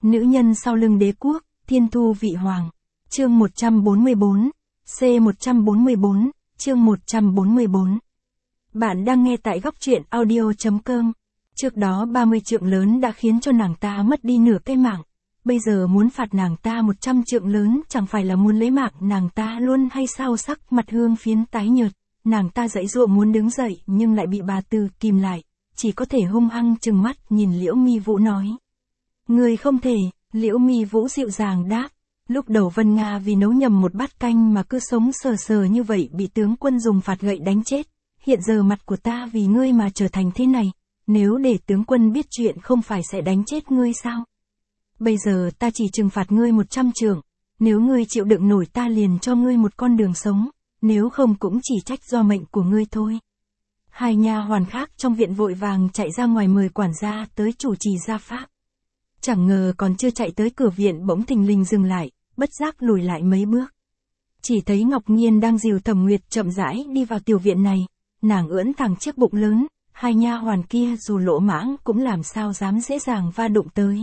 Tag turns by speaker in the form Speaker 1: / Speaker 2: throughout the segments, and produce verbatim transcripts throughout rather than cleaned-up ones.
Speaker 1: Nữ nhân sau lưng đế quốc, thiên thu vị hoàng. Chương một trăm bốn mươi bốn, C một trăm bốn mươi bốn, chương một trăm bốn mươi bốn. Bạn đang nghe tại góc truyện audio chấm com. Trước đó ba mươi trượng lớn đã khiến cho nàng ta mất đi nửa cái mạng. Bây giờ muốn phạt nàng ta một trăm trượng lớn chẳng phải là muốn lấy mạng nàng ta luôn hay sao? Sắc mặt Hương Phiến tái nhợt, nàng ta giãy giụa muốn đứng dậy nhưng lại bị bà Từ kìm lại, chỉ có thể hung hăng trừng mắt nhìn Liễu Mi Vũ nói. Người không thể, Liễu Mi Vũ dịu dàng đáp. Lúc đầu Vân Nga vì nấu nhầm một bát canh mà cứ sống sờ sờ như vậy bị tướng quân dùng phạt gậy đánh chết. Hiện giờ mặt của ta vì ngươi mà trở thành thế này, nếu để tướng quân biết chuyện không phải sẽ đánh chết ngươi sao? Bây giờ ta chỉ trừng phạt ngươi một trăm trượng, nếu ngươi chịu đựng nổi ta liền cho ngươi một con đường sống, nếu không cũng chỉ trách do mệnh của ngươi thôi. Hai nha hoàn khác trong viện vội vàng chạy ra ngoài mời quản gia tới chủ trì gia pháp. Chẳng ngờ còn chưa chạy tới cửa viện bỗng thình lình dừng lại, bất giác lùi lại mấy bước. Chỉ thấy Ngọc Nhiên đang dìu Thẩm Nguyệt chậm rãi đi vào tiểu viện này, nàng ưỡn thẳng chiếc bụng lớn, hai nha hoàn kia dù lỗ mãng cũng làm sao dám dễ dàng va đụng tới.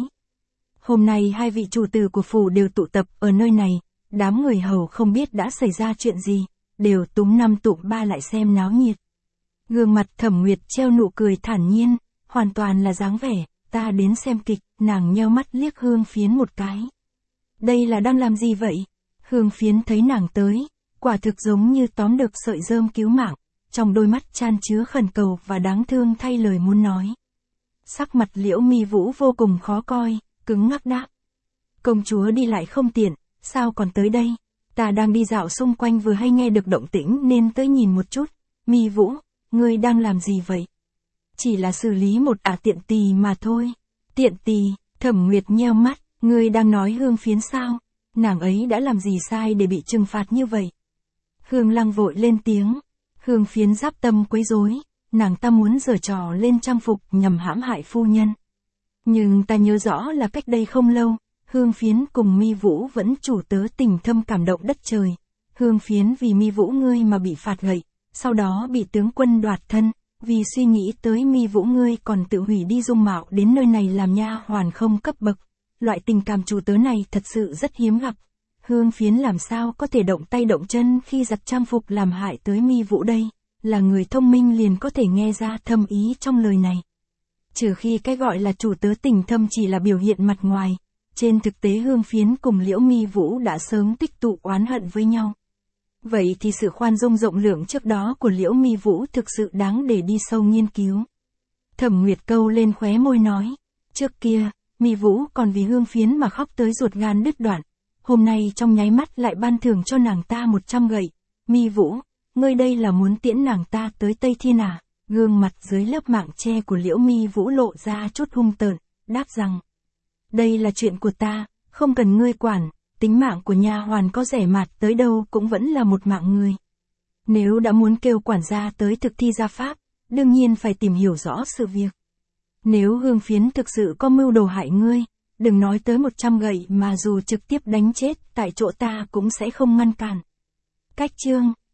Speaker 1: Hôm nay hai vị chủ tử của phủ đều tụ tập ở nơi này, đám người hầu không biết đã xảy ra chuyện gì, đều túm năm tụm ba lại xem náo nhiệt. Gương mặt Thẩm Nguyệt treo nụ cười thản nhiên, hoàn toàn là dáng vẻ, ta đến xem kịch, nàng nheo mắt liếc Hương Phiến một cái. Đây là đang làm gì vậy? Hương Phiến thấy nàng tới, quả thực giống như tóm được sợi rơm cứu mạng, trong đôi mắt chan chứa khẩn cầu và đáng thương thay lời muốn nói. Sắc mặt Liễu Mi Vũ vô cùng khó coi, cứng ngắc đáp. Công chúa đi lại không tiện, sao còn tới đây? Ta đang đi dạo xung quanh vừa hay nghe được động tĩnh nên tới nhìn một chút. Mi Vũ, ngươi đang làm gì vậy? Chỉ là xử lý một ả tiện tỳ mà thôi. Tiện tỳ, Thẩm Nguyệt nheo mắt, ngươi đang nói Hương Phiến sao? Nàng ấy đã làm gì sai để bị trừng phạt như vậy? Hương Lăng vội lên tiếng. Hương Phiến giáp tâm quấy rối, nàng ta muốn giở trò lên trang phục nhằm hãm hại phu nhân. Nhưng ta nhớ rõ là cách đây không lâu, Hương Phiến cùng Mi Vũ vẫn chủ tớ tình thâm cảm động đất trời. Hương Phiến vì Mi Vũ ngươi mà bị phạt gậy, sau đó bị tướng quân đoạt thân, vì suy nghĩ tới Mi Vũ ngươi còn tự hủy đi dung mạo đến nơi này làm nha hoàn không cấp bậc. Loại tình cảm chủ tớ này thật sự rất hiếm gặp. Hương Phiến làm sao có thể động tay động chân khi giặt trang phục làm hại tới Mi Vũ đây, là người thông minh liền có thể nghe ra thâm ý trong lời này. Trừ khi cái gọi là chủ tớ tình thâm chỉ là biểu hiện mặt ngoài, trên thực tế Hương Phiến cùng Liễu Mi Vũ đã sớm tích tụ oán hận với nhau. Vậy thì sự khoan dung rộng lượng trước đó của Liễu Mi Vũ thực sự đáng để đi sâu nghiên cứu. Thẩm Nguyệt câu lên khóe môi nói, trước kia, Mi Vũ còn vì Hương Phiến mà khóc tới ruột gan đứt đoạn, hôm nay trong nháy mắt lại ban thưởng cho nàng ta một trăm gậy. Mi Vũ, ngươi đây là muốn tiễn nàng ta tới Tây Thiên à? Gương mặt dưới lớp mạng che của Liễu Mi Vũ lộ ra chút hung tợn, đáp rằng, đây là chuyện của ta, không cần ngươi quản, tính mạng của nha hoàn có rẻ mạt tới đâu cũng vẫn là một mạng người. Nếu đã muốn kêu quản gia tới thực thi gia pháp, đương nhiên phải tìm hiểu rõ sự việc. Nếu Hương Phiến thực sự có mưu đồ hại ngươi, đừng nói tới một trăm gậy mà dù trực tiếp đánh chết tại chỗ ta cũng sẽ không ngăn cản. Cách chương